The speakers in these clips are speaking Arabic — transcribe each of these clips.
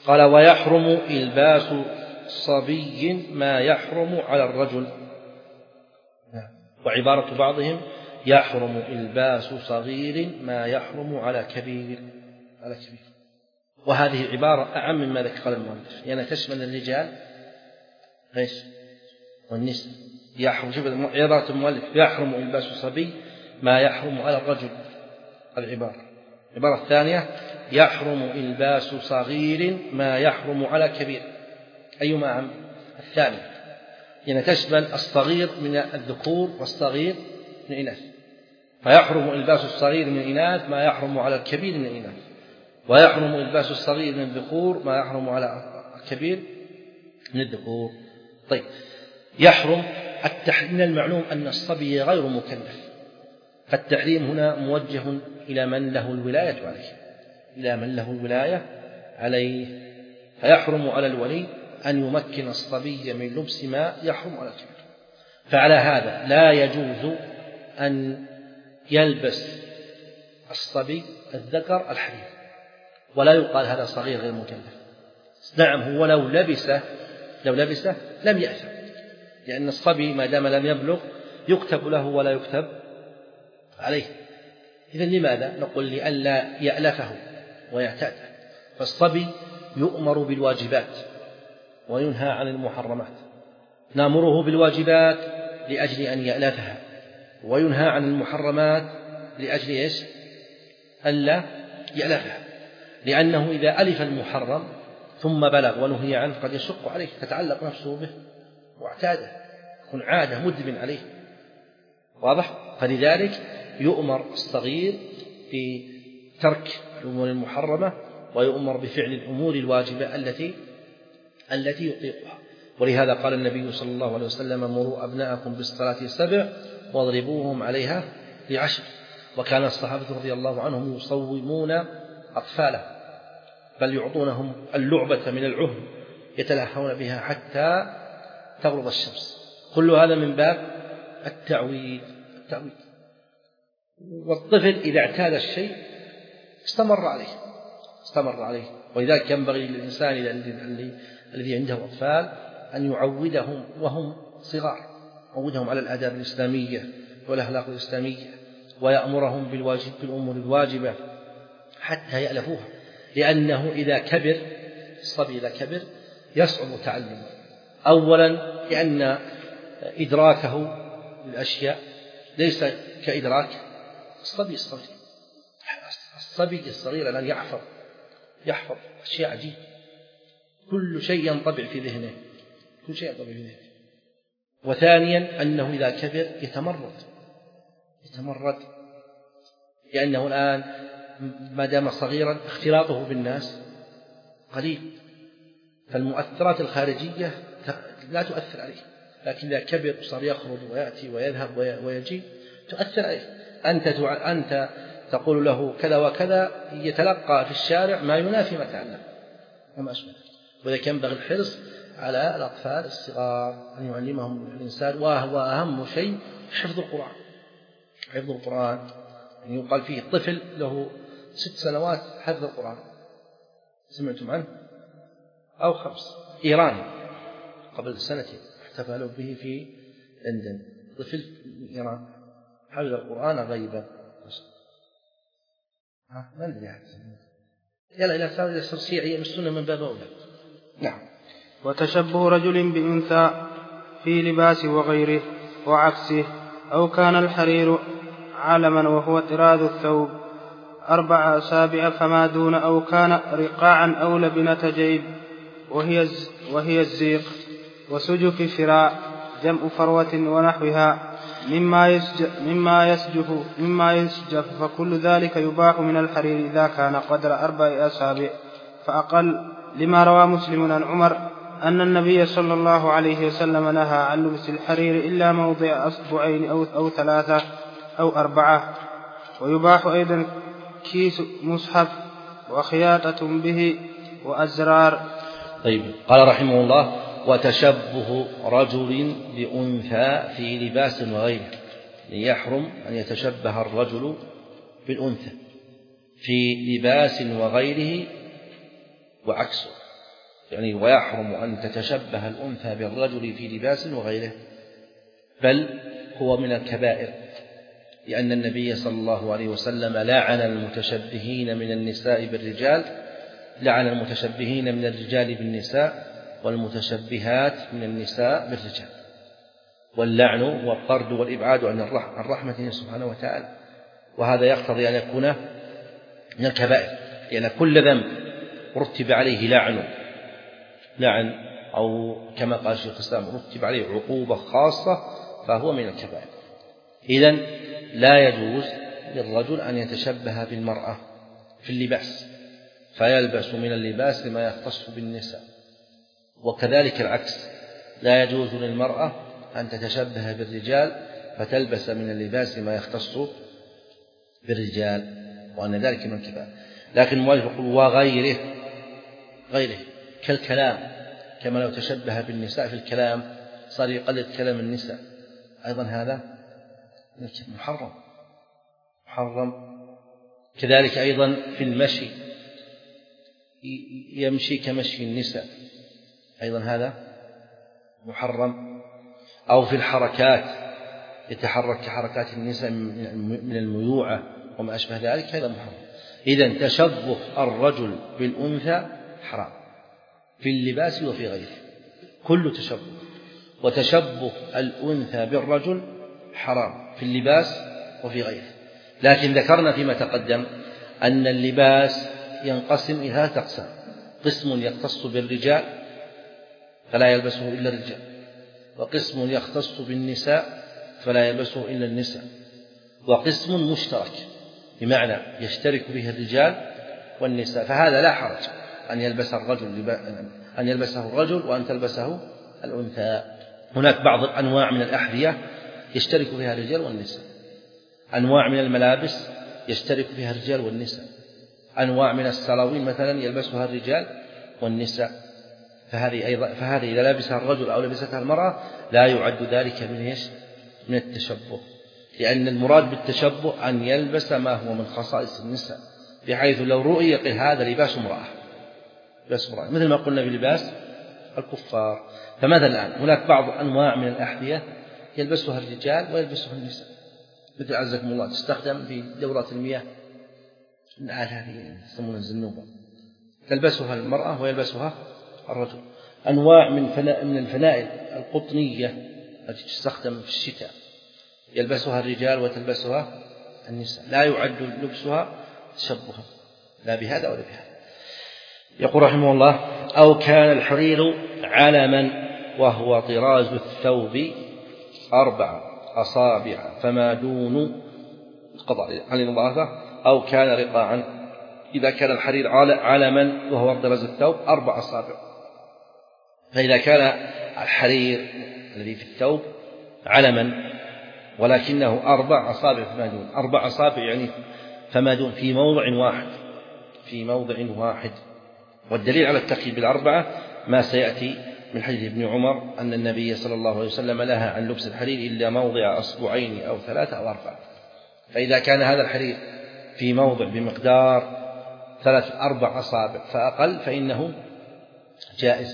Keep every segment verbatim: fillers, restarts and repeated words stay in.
قال ويحرم إلباس صبي ما يحرم على الرجل. وعبارة بعضهم يحرم إلباس صغير ما يحرم على كبير على كبير. وهذه العبارة أعم مما ذكر المؤلف، لأنها تشمل الرجال ايش والنساء. يحرم، شوف عبارة المؤلف يحرم إلباس صبي ما يحرم على الرجل العبارة. العبارة الثانية يحرم إلباس صغير ما يحرم على كبير. أيما أعم؟ الثانية، يعني تشمل الصغير من الذكور والصغير من الإناث. فيحرم إلباس الصغير من الإناث ما يحرم على الكبير من الإناث، ويحرم إلباس الصغير من الذكور ما يحرم على الكبير من الذكور. طيب، يحرم التحريم. من المعلوم أن الصبي غير مكلف، فالتحريم هنا موجه إلى من له الولاية عليه، إلى من له الولاية عليه. فيحرم على الولي أن يمكن الصبي من لبس ما يحرم على الكبير. فعلى هذا لا يجوز أن يلبس الصبي الذكر الحرير، ولا يقال هذا صغير غير مكلف. نعم، هو لو لبسه لو لبسه لم يأثم، لأن الصبي ما دام لم يبلغ يكتب له ولا يكتب عليه. إذن لماذا؟ نقول لئلا يألفه ويعتاده. فالصبي يؤمر بالواجبات وينهى عن المحرمات. نأمره بالواجبات لأجل أن يألفها، وينهى عن المحرمات لأجل إيش؟ ألا يألفها، لأنه إذا ألف المحرم ثم بلغ ونهي عنه قد يشق عليه، تتعلق نفسه به واعتاده، يكون عادة مدمن عليه. واضح؟ فلذلك يؤمر الصغير بترك الأمور المحرمة، ويؤمر بفعل الأمور الواجبة التي التي يطيقها. ولهذا قال النبي صلى الله عليه وسلم: مروا أبناءكم بالصلاة سبع واضربوهم عليها بعشر. وكان الصحابة رضي الله عنهم يصومون أطفالهم، بل يعطونهم اللعبة من العهن يتلهون بها حتى تغرب الشمس. كل هذا من باب التعويد التعويد والطفل إذا اعتاد الشيء استمر عليه استمر عليه ولذلك ينبغي للإنسان الذي عنده أطفال أن يعودهم وهم صغار، يعودهم على الآداب الإسلامية والأخلاق الإسلامية، ويأمرهم بالواجب بالأمور الواجبة حتى يألفوها. لأنه إذا كبر الصبي إذا كبر يصعب تعلمه، أولا لأن إدراكه للأشياء ليس كإدراك الصبي الصغير. الصبي الصغير الآن يحفظ يحفظ أشياء عجيبة، كل شيء ينطبع في ذهنه كل شيء ينطبع في ذهنه. وثانيا أنه إذا كبر يتمرد يتمرد لأنه الآن ما دام صغيرا اختلاطه بالناس قليل، فالمؤثرات الخارجية لا تؤثر عليه. لكن إذا كبر وصار يخرج ويأتي ويذهب ويجي تؤثر عليه. أنت أنت تقول له كذا وكذا، يتلقى في الشارع ما ينافي ما تعلم وما أشبه. وذلك ينبغي الحرص على الأطفال الصغار أن يعلمهم الإنسان، وهو أهم شيء حفظ القرآن. حفظ القرآن يعني يقال فيه طفل له ست سنوات حفظ القرآن، سمعتم عنه؟ أو خمس. إيراني قبل سنتين احتفلوا به في لندن، طفل في إيران حفظ القرآن غيبا. ها ما ندري أحد يلا إلى صار إلى صرصيعية من السنة من باب أولى. نعم. وتشبه رجل بأنثى في لباس وغيره وعكسه، أو كان الحرير علما وهو طراز الثوب أربع أسابع فما دون، أو كان رقاعا أو لبنة جيب وهي وهي الزيق وسجف فراء جمع فروة ونحوها مما يسجف مما يسجف مما يسجف فكل ذلك يباح من الحرير إذا كان قدر أربع أسابع فأقل، لما روى مسلم عن عمر أن النبي صلى الله عليه وسلم نهى عن لبس الحرير إلا موضع أصبعين أو, أو ثلاثة أو أربعة. ويباح أيضا كيس مصحف وخياطة به وأزرار. طيب، قال رحمه الله: وتشبه رجل بأنثى في لباس وغيره. يحرم أن يتشبه الرجل بالأنثى في لباس وغيره وعكسه. يعني ويحرم أن تتشبه الأنثى بالرجل في لباس وغيره، بل هو من الكبائر، لأن النبي صلى الله عليه وسلم لعن المتشبهين من النساء بالرجال، لعن المتشبهين من الرجال بالنساء والمتشبهات من النساء بالرجال. واللعن والطرد والإبعاد عن الرحمة سبحانه وتعالى، وهذا يقتضي أن يكون من الكبائر، لأن يعني كل ذنب رتب عليه لعن لعن أو كما قال شيخ الإسلام رتب عليه عقوبة خاصة فهو من الكبائر. إذن لا يجوز للرجل أن يتشبه بالمرأة في اللباس فيلبس من اللباس ما يختص بالنساء، وكذلك العكس، لا يجوز للمرأة أن تتشبه بالرجال فتلبس من اللباس ما يختص بالرجال، وأن ذلك من الكبائر. لكن المؤلف يقول وغيره، غيره كالكلام، كما لو تشبه بالنساء في الكلام صار يقلد كلام النساء، أيضا هذا محرم محرم. كذلك أيضا في المشي يمشي كمشي النساء، أيضا هذا محرم. أو في الحركات يتحرك كحركات النساء من الميوعة وما أشبه ذلك، هذا محرم. إذن تشبه الرجل بالأنثى حرام في اللباس وفي غيره، كل تشبه. وتشبه الأنثى بالرجل حرام في اللباس وفي غيره. لكن ذكرنا فيما تقدم أن اللباس ينقسم إلى ثلاثة أقسام: قسم يختص بالرجال فلا يلبسه إلا الرجال، وقسم يختص بالنساء فلا يلبسه إلا النساء، وقسم مشترك بمعنى يشترك به الرجال والنساء، فهذا لا حرج أن يلبس الرجل أن يلبسه الرجل وأن تلبسه الأنثى. هناك بعض الأنواع من الأحذية يشترك فيها الرجال والنساء، أنواع من الملابس يشترك فيها الرجال والنساء، أنواع من السراويل مثلا يلبسها الرجال والنساء، فهذه أيضا فهذه إذا لبسها الرجل أو لبستها المرأة لا يعد ذلك من إيش؟ من التشبه، لأن المراد بالتشبه أن يلبس ما هو من خصائص النساء، بحيث لو رؤي يقول هذا لباس امرأة، لباس امرأة، مثل ما قلنا بلباس الكفار. فماذا الآن؟ هناك بعض أنواع من الأحذية يلبسها الرجال ويلبسها النساء، مثل عزكم الله تستخدم في دورات المياه، النعال هذه يسمونها الزنوبة، تلبسها المرأة ويلبسها الرجل. أنواع من فناء من الفنائل القطنية التي تستخدم في الشتاء يلبسها الرجال وتلبسها النساء، لا يعد لبسها تشبها لا بهذا ولا بهذا. يقول رحمه الله: أو كان الحرير علما وهو طراز الثوب أربع أصابع فما دون قضاء عن الإضافة، أو كان رقاعا، إذا كان الحرير علما وهو طراز الثوب أربع أصابع، فإذا كان الحرير الذي في الثوب علما ولكنه أربع أصابع فما دون، أربع أصابع يعني فما دون في موضع واحد، في موضع واحد. والدليل على التقييد بالأربعة ما سيأتي من حديث ابن عمر أن النبي صلى الله عليه وسلم نهى عن لبس الحرير إلا موضع أصبعين أو ثلاثة أو أربعة. فإذا كان هذا الحرير في موضع بمقدار ثلاث أربع أصابع فأقل فإنه جائز.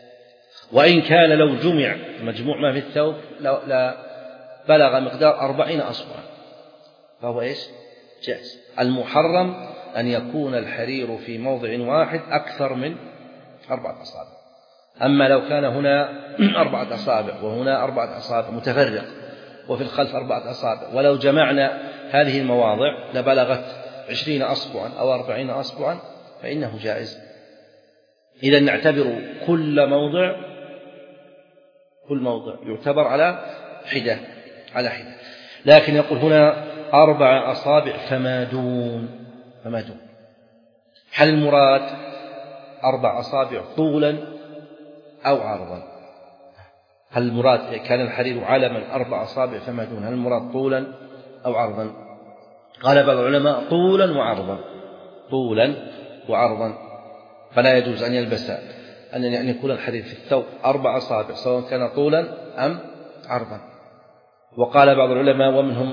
وإن كان لو جمع مجموع ما في الثوب لا بلغ مقدار أربعين أصبعا فهو إيش؟ جائز. المحرم أن يكون الحرير في موضع واحد أكثر من أربعة أصابع. أما لو كان هنا أربعة أصابع وهنا أربعة أصابع متفرق وفي الخلف أربعة أصابع، ولو جمعنا هذه المواضع لبلغت عشرين أصبعا أو أربعين أصبعا فإنه جائز. إذا نعتبر كل موضع كل موضع يعتبر على حدة على حدة. لكن يقول هنا أربع أصابع فما دون فما دون هل المراد أربع أصابع طولا أو عرضا؟ هل المراد كان الحرير علما أربع أصابع فما دون، هل المراد طولا أو عرضا؟ قال بعض العلماء طولا وعرضا، طولا وعرضا، فلا يجوز أن يلبس أن يعني يكون الحرير في الثوب أربع أصابع سواء كان طولا أم عرضا. وقال بعض العلماء ومنهم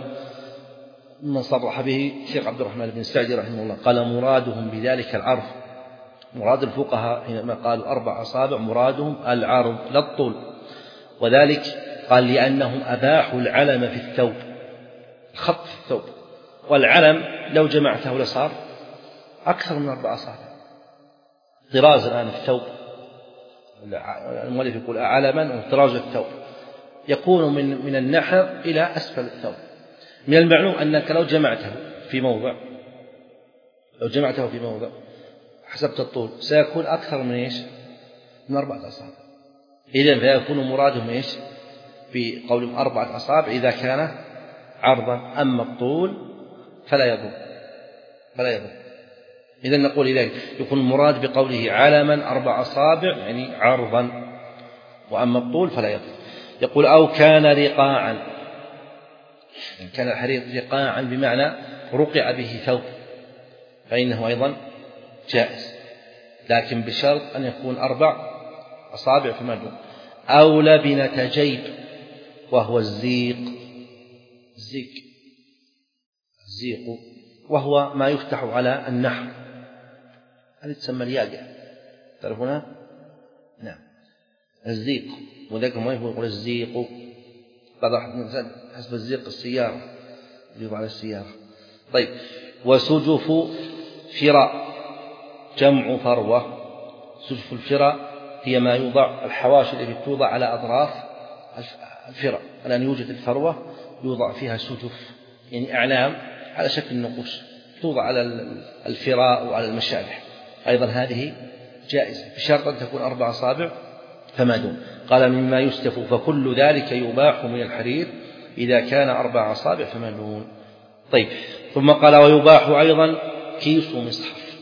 من صرح به شيخ عبد الرحمن بن سعدي رحمه الله، قال مرادهم بذلك العرض مراد الفقهاء حينما قالوا أربع أصابع مرادهم العرض لا الطول، وذلك قال لأنهم أباحوا العلم في الثوب، الخط في الثوب، والعلم لو جمعته لصار أكثر من أربع أصابع. طراز الآن الثوب، المؤلف يقول علما وطراز الثوب يكون من من النحر إلى أسفل الثوب. من المعلوم أنك لو جمعته في موضع لو جمعته في موضع حسبت الطول سيكون أكثر من إيش؟ من أربعة أصابع. إذن فيكون مرادهم إيش؟ بقولهم أربعة أصابع إذا كان عرضا، أما الطول فلا يضر فلا يضر إذن نقول إذا يكون المراد بقوله علما أربع أصابع يعني عرضا، وأما الطول فلا يضر. يقول أو كان رقاعا، كان الحرير رقاعا بمعنى رقع به ثوب فإنه أيضا جائز، لكن بشرط أن يكون أربع أصابع فما دون. أو لبنة جيب وهو الزيق، الزيق الزيق وهو ما يفتح على النحر، هذه تسمى الياقة، تعرفونها؟ نعم الزيق، وذلك ما يقول الزيق، بعض الإنسان حسب الزيق السيارة يضع على السيارة. طيب وسجف فراء جمع فروة. سجف الفراء هي ما يوضع الحواشي التي توضع على أطراف الفراء، الآن يوجد الفروة يوضع فيها سجف يعني أعلام على شكل نقوش توضع على الفراء وعلى المشابح، أيضا هذه جائزة بشرط أن تكون أربع أصابع فما دون. قال مما يستف فكل ذلك يباح من الحرير إذا كان أربع أصابع فما دون. طيب ثم قال ويباح أيضا كيس مصحف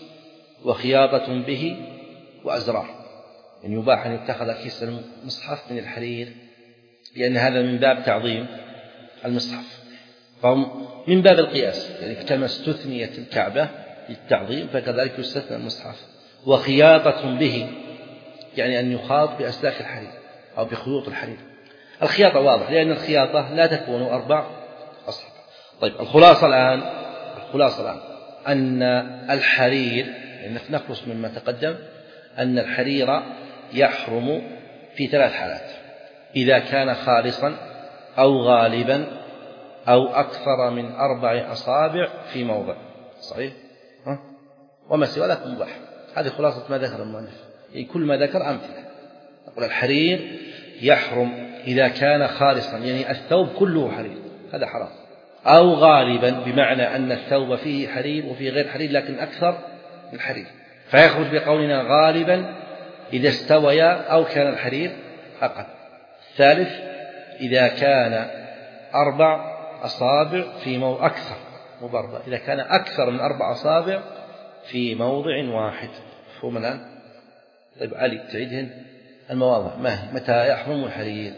وخياطة به وأزرار، يعني يباح أن يتخذ كيس المصحف من الحرير لأن هذا من باب تعظيم المصحف، فهم من باب القياس، يعني كما استثنيت الكعبة للتعظيم فكذلك يستثنى المصحف. وخياطة به يعني أن يخاط بأسلاك الحرير أو بخيوط الحرير. الخياطة واضح لأن الخياطة لا تكون أربع أصابع. طيب الخلاصة الآن الخلاصة الآن أن الحرير، يعني نخلص مما تقدم، أن الحرير يحرم في ثلاث حالات: إذا كان خالصا أو غالبا أو أكثر من أربع أصابع في موضع. صحيح؟ ها؟ وما سوى ذلك مباح. هذه خلاصة ما ذكر المؤلف، يعني كل ما ذكر أمثلة. نقول الحرير يحرم إذا كان خالصا، يعني الثوب كله حرير هذا حرام، أو غالبا بمعنى أن الثوب فيه حرير وفيه غير حرير لكن أكثر من الحرير، فيخرج بقولنا غالبا إذا استويا أو كان الحرير أقل. الثالث إذا كان أربع أصابع في موضع أكثر مبربة، إذا كان أكثر من أربع أصابع في موضع واحد. فهم الآن؟ طيب علي تعيدهن المواضع ما هي؟ متى يحرم الحرير؟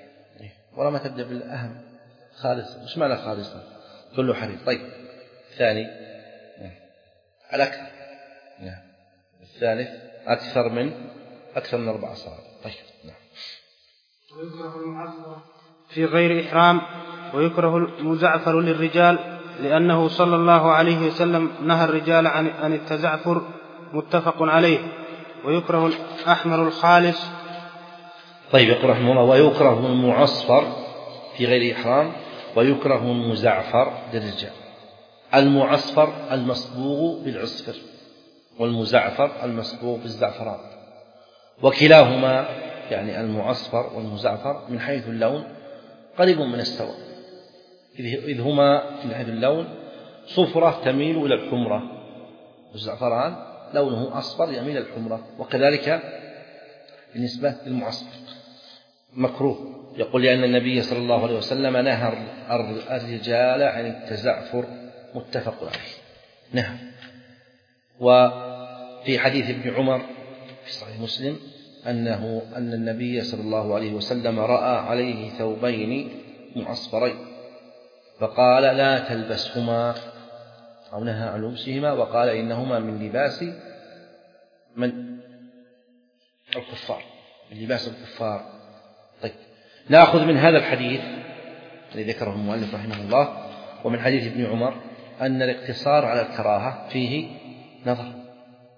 ولا ما تبدأ بالأهم خالص، مش معنى خالصا كله حرير. طيب الثاني الأكثر، الثالث أكثر من أكثر من أربع أصابع. طيب نعم. ويكره المعصر في غير إحرام، ويكره المزعفر للرجال لأنه صلى الله عليه وسلم نهى الرجال عن التزعفر متفق عليه. ويكره الأحمر الخالص. طيب يقول رحمه الله ويكره المعصفر في غير إحرام ويكره المزعفر للرجال. المعصفر المصبوغ بالعصفر والمزعفر المصبوغ بالزعفران، وكلاهما يعني المعصفر والمزعفر من حيث اللون قريب من السواء، إذ هما من حيث اللون صفرة تميل إلى الحمرة، والزعفران لونه أصفر يميل إلى الحمرة، وكذلك بالنسبة للمعصفر مكروه. يقول لأن النبي صلى الله عليه وسلم نهى الرجال عن التزعفر متفق عليه نهى. وفي حديث ابن عمر في صحيح مسلم أنه أن النبي صلى الله عليه وسلم رأى عليه ثوبين معصفرين فقال لا تلبسهما، أو نهى عن لبسهما وقال إنهما من لباس من الكفار، من لباس الكفار. طيب نأخذ من هذا الحديث الذي ذكره المؤلف رحمه الله ومن حديث ابن عمر أن الاقتصار على الكراهة فيه نظر،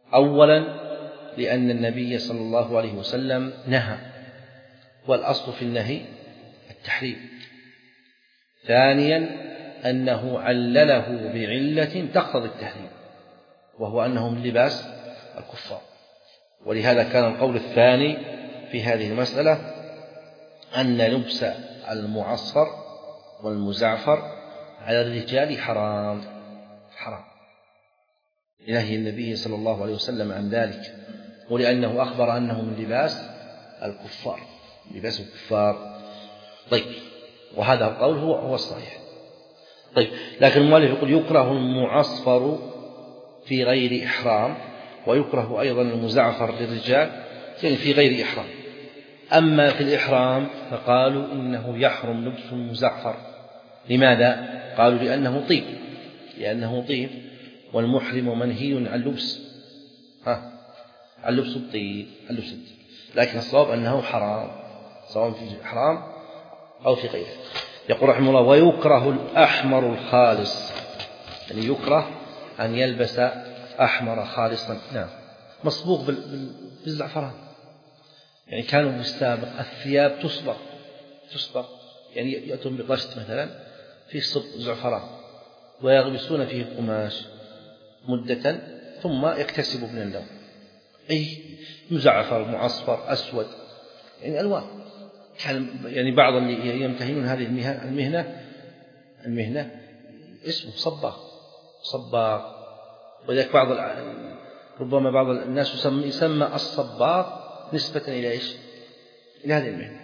أولا لأن النبي صلى الله عليه وسلم نهى، والأصل في النهي التحريم. ثانيا أنه علله بعلة تقتضي التحريم، وهو أنه من لباس الكفار. ولهذا كان القول الثاني في هذه المسألة أن لبس المعصفر والمزعفر على الرجال حرام حرام لنهي النبي صلى الله عليه وسلم عن ذلك، ولأنه أخبر أنه من لباس الكفار لباس الكفار. طيب، وهذا القول هو هو الصحيح. طيب، لكن المؤلف يقول يكره المعصفر في غير إحرام، ويكره أيضا المزعفر للرجال يعني في غير إحرام. أما في الإحرام فقالوا إنه يحرم لبس المزعفر. لماذا؟ قالوا لأنه طيب لأنه طيب والمحرم منهي عن لبس ها عن لبس الطيب عن لبس الطيب. لكن الصواب أنه حرام سواء في الإحرام أو في غيره. يقول رحمه الله ويكره الأحمر الخالص، يعني يكره أن يلبس أحمر خالصا نعم مصبوغ بالزعفران. يعني كانوا في السابق الثياب تصبغ تصبغ يعني يأتون بقشط مثلا فيه زعفران ويغمسون فيه القماش مدة ثم يكتسبوا من اللون، أي مزعفر معصفر أسود يعني ألوان. كان يعني بعض اللي يمتهنون هذه المهنة المهنة اسمه صباغ صباغ ولذلك بعض ربما بعض الناس يسمى, يسمى الصباغ نسبة إلى إيش؟ إلى هذه المهنة.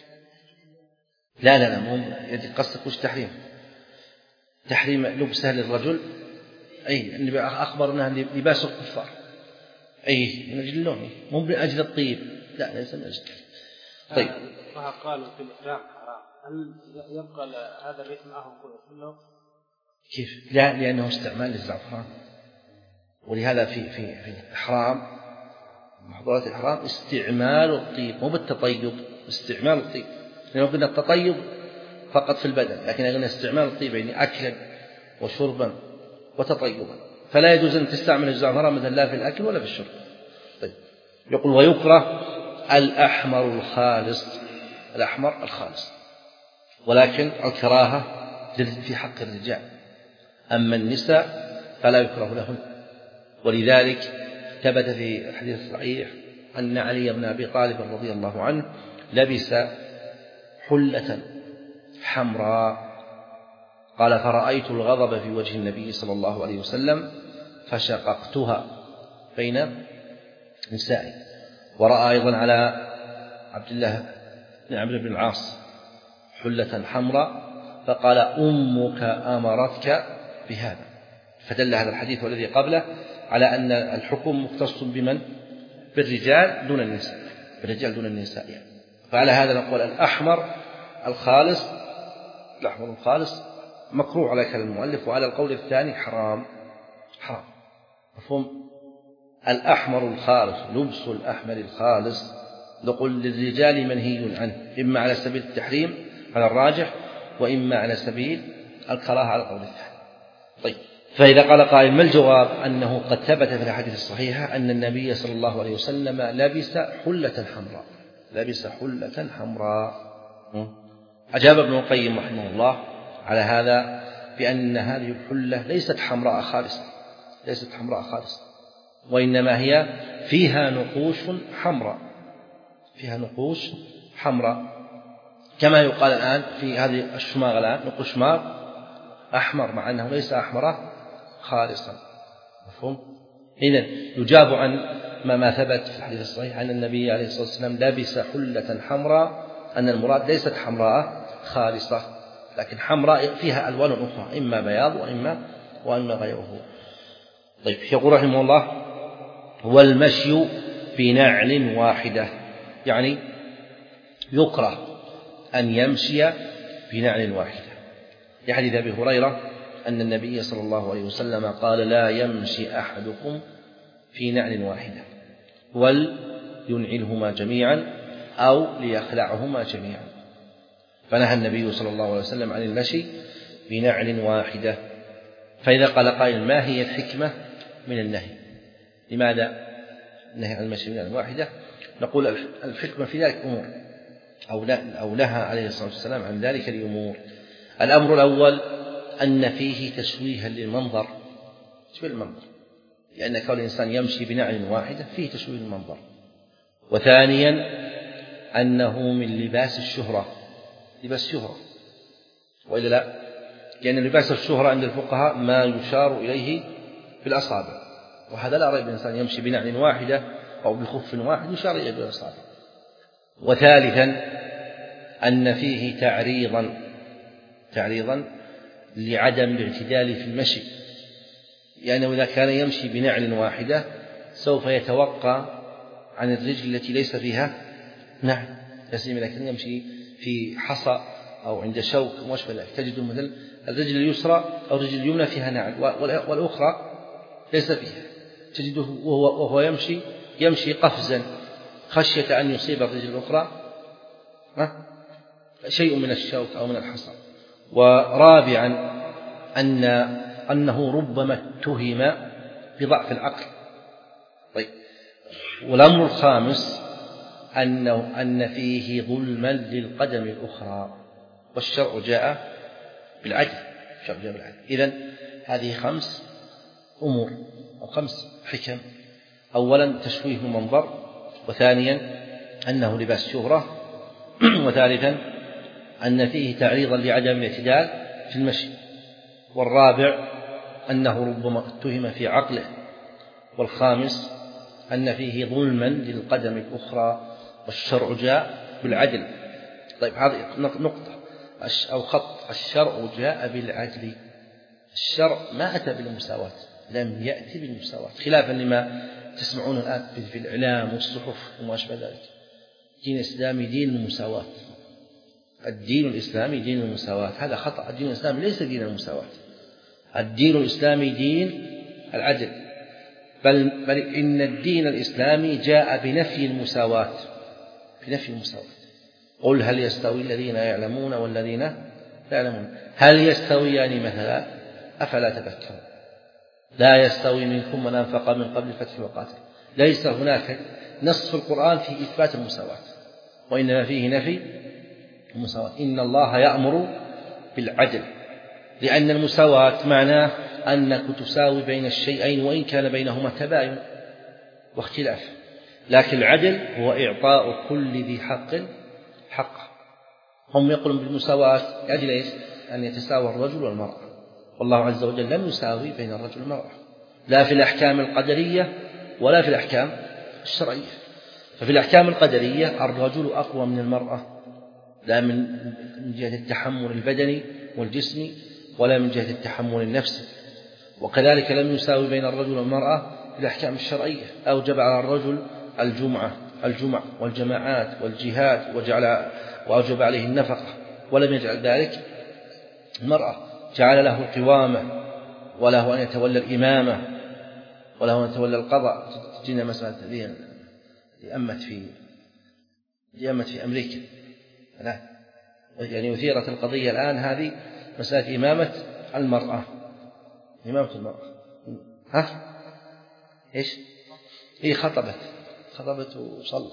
لا لا لا مو يدي قصدك وش تحريم تحريم لبسه للرجل، أي النبي أخبر أنها لباس الكفار، أي من أجل اللون مو من أجل الطيب، لا ليس من أجل. طيب قالوا في الإحرام حرام، هل يبقى هذا الريح معهم كله؟ كيف؟ لا لأنه استعمال للزعفران، ولهذا في في في الإحرام محظورات الإحرام استعمال الطيب مو بالتطيب، استعمال الطيب. لأنه قلنا التطيب فقط في البدن، لكن قلنا استعمال الطيب يعني أكلا وشربا وتطيبا، فلا يجوز أن تستعمل الزعفران مثلا لا في الأكل ولا في الشرب. طيب يقول ويكره الأحمر الخالص، الأحمر الخالص، ولكن الكراهة في حق الرجال، أما النساء فلا يكره لهن. ولذلك ثبت في الحديث الصحيح أن علي بن أبي طالب رضي الله عنه لبس حلة حمراء، قال فرأيت الغضب في وجه النبي صلى الله عليه وسلم فشققتها بين نسائي. ورأى أيضا على عبد الله بن عمرو بن العاص حلة حمراء فقال أمك أمرتك بهذا، فدل هذا الحديث والذي قبله على أن الحكم مختص بمن؟ بالرجال دون النساء، بالرجال دون النساء يعني. فعلى هذا نقول الأحمر الخالص الأحمر الخالص مكروه على كلام المؤلف، وعلى القول الثاني حرام حرام. مفهوم؟ الأحمر الخالص لبس الأحمر الخالص نقول للرجال منهي عنه، إما على سبيل التحريم على الراجح وإما على سبيل الكراهة على القول الثاني. طيب فإذا قال قائل ما الجواب؟ أنه قد ثبت في الحديث الصحيحة أن النبي صلى الله عليه وسلم لبس حلة حمراء لبس حلة حمراء. أجاب ابن القيم رحمه الله على هذا بأن هذه الحلة ليست حمراء خالصة ليست حمراء خالصة وإنما هي فيها نقوش حمراء فيها نقوش حمراء كما يقال الآن في هذه الشماغ الآن نقوش شماغ أحمر مع أنه ليس أحمر خالصا. مفهوم؟ إذن يجاب عن ما ما ثبت في الحديث الصحيح أن النبي عليه الصلاة والسلام لبس حلة حمراء أن المراد ليست حمراء خالصة لكن حمراء فيها ألوان أخرى إما بياض وإما وإما غيره. طيب يقول رحمه الله والمشي بنعل واحدة، يعني يكره أن يمشي بنعل واحدة لحديث أبي هريرة أن النبي صلى الله عليه وسلم قال لا يمشي أحدكم في نعل واحدة ولينعلهما جميعا أو ليخلعهما جميعا، فنهى النبي صلى الله عليه وسلم عن المشي بنعل واحدة. فإذا قال قائل ما هي الحكمة من النهي؟ لماذا نهي عن المشي بنعل واحدة؟ نقول الحكمة في ذلك أمور، أو لها عليه الصلاة والسلام عن ذلك الأمور. الأمر الأول أن فيه تشويها للمنظر، تشويه المنظر، لأن كون الإنسان يمشي بنعل واحدة فيه تشويه المنظر. وثانيا أنه من لباس الشهرة، لباس شهرة، وإلا لا، لأن لباس الشهرة عند الفقهاء ما يشار إليه بالأصابع، وهذا لا ريب الإنسان يمشي بنعل واحدة أو بخف واحد يشار إليه بالأصابع. وثالثا أن فيه تعريضا تعريضا لعدم الاعتدال في المشي، لأنه إذا كان يمشي بنعل واحدة سوف يتوقع عن الرجل التي ليس فيها نعل، لكن كان يمشي في حصى أو عند شوك وما أشبه ذلك، تجد مثل الرجل اليسرى أو الرجل اليمنى فيها نعل والأخرى ليس فيها، تجده وهو, وهو يمشي يمشي قفزا خشية أن يصيب الرجل الأخرى شيء من الشوك أو من الحصى. ورابعا أن أنه ربما اتهم بضعف العقل. طيب، والأمر الخامس أنه أن فيه ظلما للقدم الأخرى، والشرع جاء بالعدل، الشرع جاء بالعدل. إذن هذه خمس أمور أو خمس حكم: أولا تشويه المنظر، وثانيا أنه لباس شهرة، وثالثا أن فيه تعريضا لعدم الاعتدال في المشي، والرابع أنه ربما اتهم في عقله، والخامس أن فيه ظلما للقدم الأخرى، والشرع جاء بالعدل. طيب، هذه نقطة أو خط: الشرع جاء بالعدل. الشرع ما أتى بالمساواة، لم يأتي بالمساواة، خلافا لما تسمعون الآن في الإعلام والصحف وما أشبه ذلك. الدين الإسلامي دين المساواة، الدين الإسلامي دين المساواة، هذا خطأ. الدين الإسلامي ليس دين المساواة، الدين الإسلامي دين العدل، بل, بل إن الدين الإسلامي جاء بنفي المساواة، بنفي المساواة. قل هل يستوي الذين يعلمون والذين لا يعلمون؟ هل يستويان مثلا؟ أفلا تذكرون؟ لا يستوي منكم من أنفق من قبل الفتح وقاتل. ليس هناك نص في القرآن في إثبات المساواة، وإنما فيه نفي المساواة. إن الله يأمر بالعدل، لأن المساواة معناه أنك تساوي بين الشيئين وإن كان بينهما تباين واختلاف، لكن العدل هو إعطاء كل ذي حق حقه. هم يقولون بالمساواة لأجل إيش؟ أن يتساوى الرجل والمرأة، والله عز وجل لم يساوي بين الرجل والمرأة، لا في الأحكام القدرية ولا في الأحكام الشرعية. ففي الأحكام القدرية الرجل أقوى من المرأة، لا من جهة التحمل البدني والجسمي ولا من جهة التحمل النفسي. وكذلك لم يساوي بين الرجل والمرأة في الأحكام الشرعية، أوجب على الرجل الجمعة الجمع والجماعات والجهاد وجعل وأوجب عليه النفقة، ولم يجعل ذلك المرأة، جعل له القوامة وله أن يتولى الإمامة وله أن يتولى القضاء. تجينا مسألة ذي أمت في أمت في أمريكا، لا يعني أثيرت القضية الآن هذه مسألة إمامة المرأة، إمامة المرأة. ها إيش؟ هي خطبت خطبت وصلت.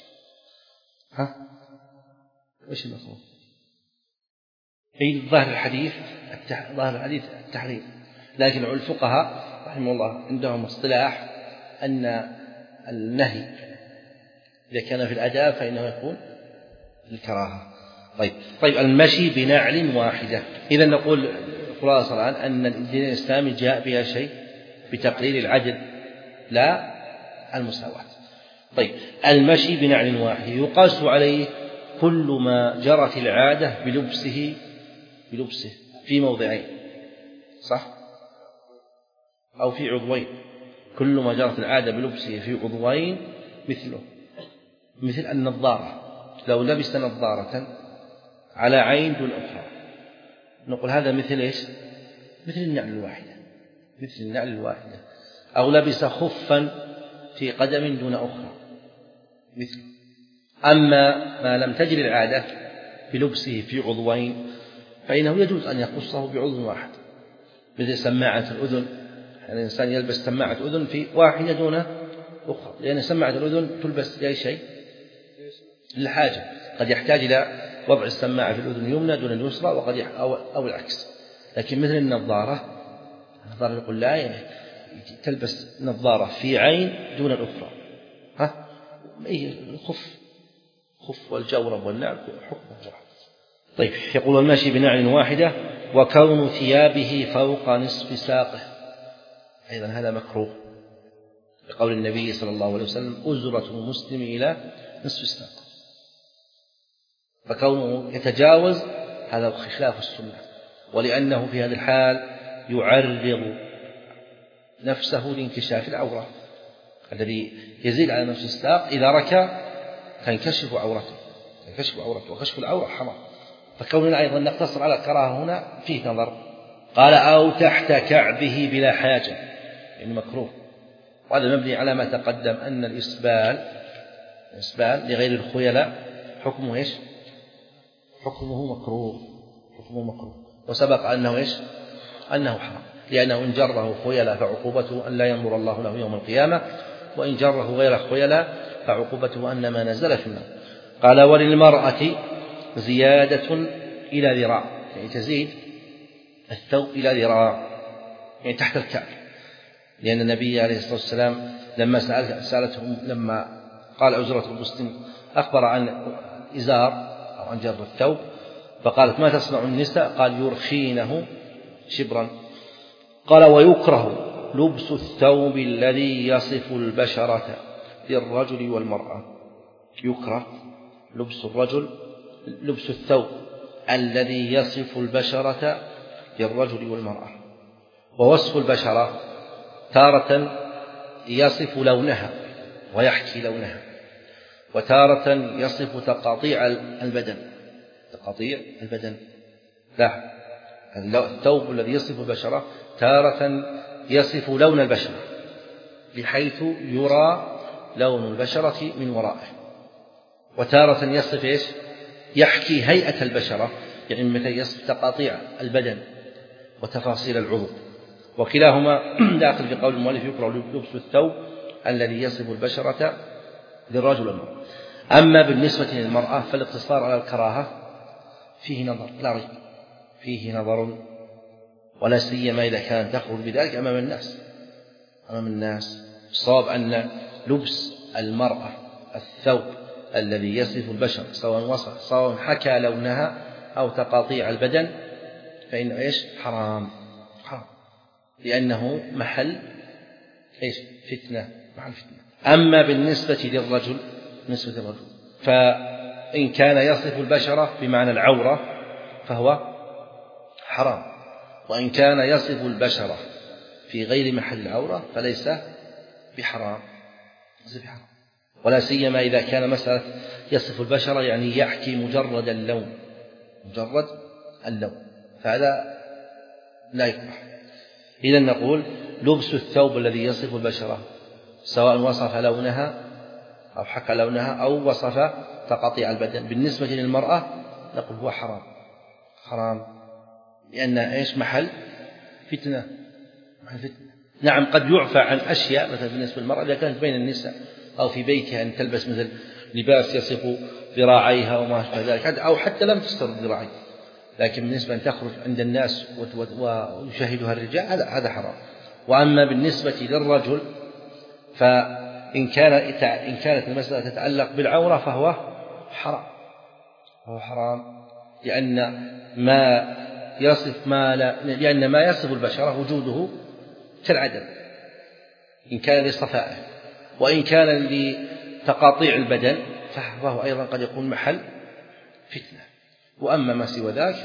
ها إيش المفهوم؟ في ظاهر الحديث التح... ظاهر الحديث التحريم، لكن الفقهاء رحمه الله عندهم اصطلاح أن النهي إذا كان في الأداء فإنه يكون الكراهة. طيب طيب المشي بنعل واحدة. إذا نقول خلاصة الآن أن الدين الإسلامي جاء بها شيء بتقرير العدل لا المساواة. طيب المشي بنعل واحد يقاس عليه كل ما جرت العادة بلبسه بلبسه في موضعين، صح؟ أو في عضوين. كل ما جرت العادة بلبسه في عضوين مثله، مثل النظارة، لو لبس نظارة على عين دون أخرى نقول هذا مثل إيش؟ مثل النعل الواحدة، مثل النعل الواحدة. أو لبس خفا في قدم دون أخرى مثل. أما ما لم تجري العادة بلبسه في عضوين فإنه يجوز أن يخصه بعضو واحد، مثل سماعة الأذن يعني الإنسان يلبس سماعة أذن في واحدة دون أخرى، لأن سماعة الأذن تلبس لأي شيء للحاجة، قد يحتاج إلى وضع السماعة في الأذن اليمنى دون اليسرى وقد يح... أو... أو العكس. لكن مثل النظارة، النظارة يقول لا، يعني تلبس نظارة في عين دون الأخرى، ها أي الخف خف والجورب والنعل حكمه واحد. طيب يقول الماشي بنعل واحدة وكون ثيابه فوق نصف ساقه، أيضا هذا مكروه لقول النبي صلى الله عليه وسلم أزرة المسلم إلى نصف الساق، فكونه يتجاوز هذا خلاف السنة، ولأنه في هذه الحال يعرض نفسه لانكشاف العورة، الذي يزيد على نفس الساق إذا ركع تنكشف عورته تنكشف عورته وكشف العورة حرام. فكوننا أيضا نقتصر على الكراهة هنا فيه نظر. قال أو تحت كعبه بلا حاجة، يعني مكروه، وهذا مبني على ما تقدم أن الإسبال الإسبال لغير الخيلاء حكمه إيش؟ حكمه مكروه حكمه مكروه وسبق أنه إيش؟ أنه حرام، لأنه إن جره خيلاء فعقوبته أن لا ينظر الله له يوم القيامة، وإن جره غير خيلاء فعقوبته أن ما نزل في النار. قال وللمرأة زيادة إلى ذراع، يعني تزيد الثوب إلى ذراع، يعني تحت الكعب، لأن النبي عليه الصلاة والسلام لما سألتهم لما قال أزرة المسلم أخبر عن إزار أو عن جر الثوب، فقالت ما تصنع النساء؟ قال يرخينه شبرا. قال ويكره لبس الثوب الذي يصف البشرة للرجل والمرأة، يكره لبس الرجل لبس الثوب الذي يصف البشرة للرجل والمرأة. ووصف البشرة تارة يصف لونها ويحكي لونها، وتارة يصف تقاطيع البدن تقاطيع البدن لا الثوب الذي يصف البشرة تارة يصف لون البشرة بحيث يرى لون البشرة من ورائه، وتارة يصف إيش؟ يحكي هيئة البشرة، يعني مثل يصف تقاطيع البدن وتفاصيل العضو، وكلاهما داخل في قول المؤلف يكره لبس الثوب الذي يصف البشرة للرجل والمرأة. أما بالنسبة للمرأة فالاقتصار على الكراهة فيه نظر، لا ريب فيه نظر، ولا سيما إذا كانت تخرج بذلك أمام الناس أمام الناس الصواب أن لبس المرأة الثوب الذي يصف البشر سواء وصف سواء حكى لونها أو تقاطيع البدن فإنه إيش؟ حرام حرام، لأنه محل إيش؟ فتنة محل فتنة. أما بالنسبة للرجل بالنسبة للرجل فإن كان يصف البشرة بمعنى العورة فهو حرام، وإن كان يصف البشرة في غير محل العورة فليس بحرام ليس بحرام، ولا سيما إذا كان مسألة يصف البشرة يعني يحكي مجرد اللون مجرد اللون فهذا لا يكره. إذن نقول لبس الثوب الذي يصف البشرة سواء وصف لونها أو حكى لونها أو وصف تقاطيع البدن، بالنسبة للمرأة نقول هو حرام حرام لأن إيش؟ محل فتنة محل فتنة. نعم قد يعفى عن أشياء مثلا بالنسبة للمرأة إذا كانت بين النساء أو في بيتها أن تلبس مثل لباس يصف ذراعيها وما أشبه ذلك، أو حتى لم تستر ذراعيها، لكن بالنسبة أن تخرج عند الناس ويشاهدها الرجال هذا هذا حرام. وأما بالنسبة للرجل فإن كان إن كانت المسألة تتعلق بالعورة فهو حرام فهو حرام لأن ما يصف ما لا لأن ما يصف البشرة وجوده كالعدم إن كان لصفائه، وإن كان لتقاطيع البدن فهو أيضا قد يكون محل فتنة. وأما ما سوى ذلك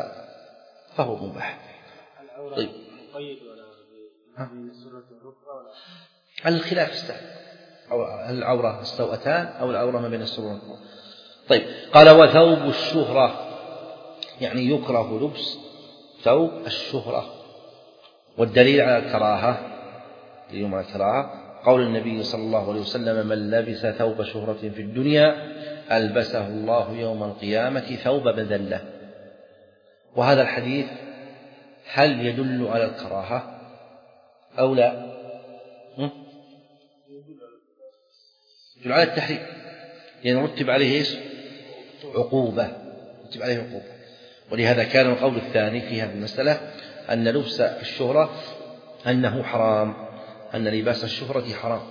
فهو مباح. طيب الخلاف السهل العورة السوأتان أو العورة ما بين السرور والركبة. طيب قال وثوب الشهرة يعني يكره لبس ثوب الشهرة، والدليل على الكراهة اليوم على الكراهة قول النبي صلى الله عليه وسلم من لبس ثوب شهرة في الدنيا ألبسه الله يوم القيامة ثوب مذلة. وهذا الحديث هل يدل على الكراهة أو لا؟ يدل على التحريم لأن يعني رتب عليه إيش؟ عقوبة، رتب عليه عقوبة. ولهذا كان القول الثاني في هذه المسألة أن لبس الشهرة أنه حرام، أن لباس الشهرة حرام،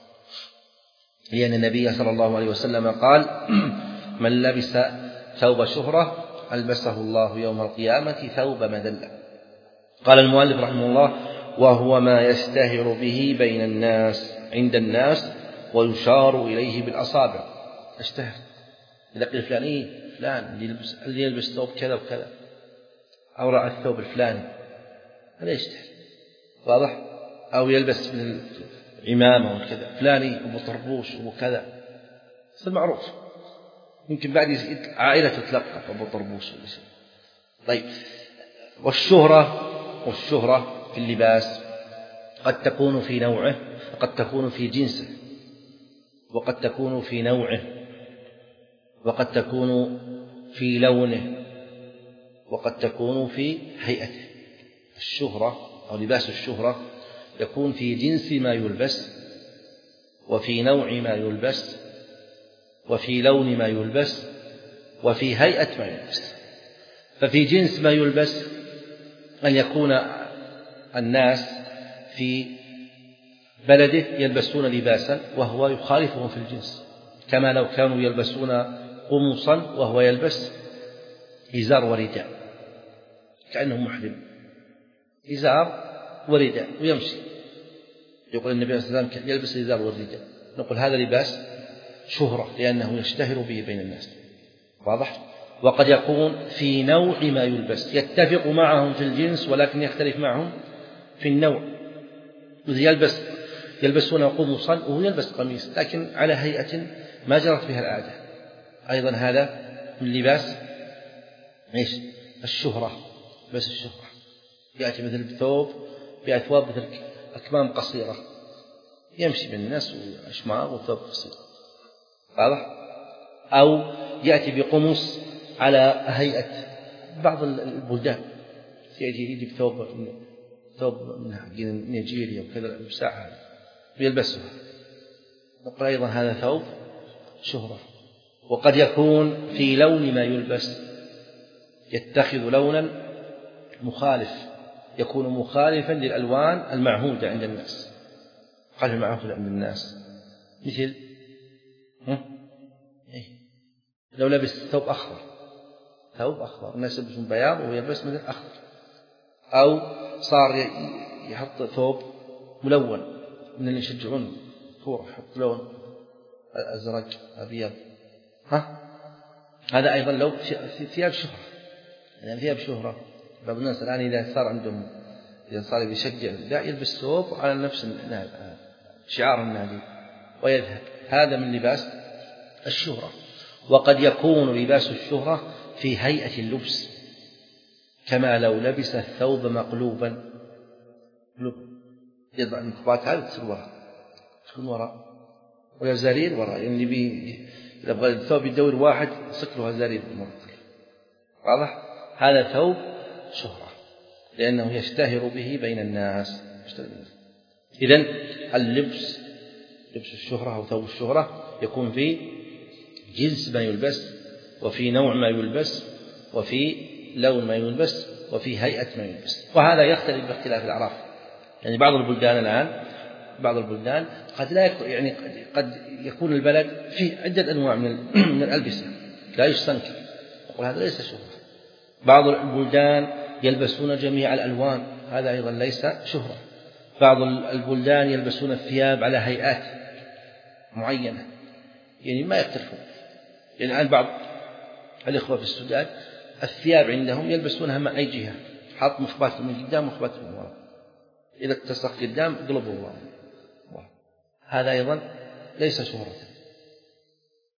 لأن النبي صلى الله عليه وسلم قال: من لبس ثوب شهرة ألبسه الله يوم القيامة ثوب مذلة. قال المؤلف رحمه الله: وهو ما يستهر به بين الناس عند الناس ويشار إليه بالأصابع. اشتهر إذا قيل فلان إيه فلان اللي يلبس, اللي يلبس ثوب كذا وكذا، أو رأى الثوب الفلاني، هذا يشتهر، واضح؟ أو يلبس من العمامة وكذا، فلاني أبو طربوش أبو كذا، هذا معروف، يمكن بعد عائلة تتلقى أبو طربوش ولا شيء. طيب، والشهرة والشهرة في اللباس قد تكون في نوعه، وقد تكون في جنسه، وقد تكون في نوعه، وقد تكون في لونه، وقد تكون في هيئته. الشهرة أو لباس الشهرة يكون في جنس ما يلبس، وفي نوع ما يلبس، وفي لون ما يلبس، وفي هيئة ما يلبس. ففي جنس ما يلبس أن يكون الناس في بلده يلبسون لباسا وهو يخالفهم في الجنس، كما لو كانوا يلبسون قمصا وهو يلبس إزار ورداء، كأنه محرم، إزار ورداء ويمشي. يقول النبي صلى الله عليه وسلم يلبس الإزار والرداء، نقول هذا لباس شهرة لأنه يشتهر به بين الناس، واضح؟ وقد يكون في نوع ما يلبس، يتفق معهم في الجنس ولكن يختلف معهم في النوع. يلبس يلبسون قمصا وهو يلبس قميص لكن على هيئة ما جرت بها العادة، أيضا هذا من لباس إيش؟ الشهرة، بس الشهرة يأتي مثل بثوب بأثواب مثل أكمام قصيرة، يمشي بين الناس وأشماغ وثوب قصير، واضح؟ أو يأتي بقمص على هيئة بعض البلدان، يأتي بثوب ثوب من نيجيريا وكذا يمسحها ويلبسها، نقول أيضا هذا ثوب شهرة. وقد يكون في لون ما يلبس، يتخذ لونا مخالف، يكون مخالفا للألوان المعهودة عند الناس، مخالف المعهودة عند الناس، مثل إيه؟ لو لبس ثوب أخضر، ثوب أخضر الناس يلبسون بياض وهو يلبس مثل أخضر، أو صار يحط ثوب ملون من اللي يشجعون فور يحط لون أزرق أبيض، ها هذا أيضا لو ثياب شهرة، يعني ثياب شهرة. بعض الناس الآن إذا صار عندهم إذا صار يشجع لا يلبس ثوب على نفس شعار النادي ويذهب، هذا من لباس الشهرة. وقد يكون لباس الشهرة في هيئة اللبس، كما لو لبس الثوب مقلوبا، يضع المخبات هذه تصير وراء، تكون وراء ولا زرير وراء، يعني بي إذا بغى الثوب يدور واحد سكره زرير بالمرة، واضح؟ هذا ثوب شهرة لأنه يشتهر به بين الناس. إذن اللبس لبس الشهرة أو ثوب الشهرة يكون في جنس ما يلبس، وفي نوع ما يلبس، وفي لون ما يلبس، وفي هيئة ما يلبس، وهذا يختلف باختلاف الأعراف. يعني بعض البلدان الآن بعض البلدان قد لا يكون يعني قد يكون البلد فيه عدة أنواع من من الألبسة لا يستنكر، يقول هذا ليس شهرة. بعض البلدان يلبسون جميع الألوان، هذا أيضا ليس شهرة. بعض البلدان يلبسون الثياب على هيئات معينة، يعني ما يختلفون. يعني الآن بعض الإخوة في السودان الثياب عندهم يلبسونها من أي جهة، حاط مخبات من قدام ومخبات من وراء، إذا اتسق قدام قلبه الله، هذا أيضا ليس شهرة.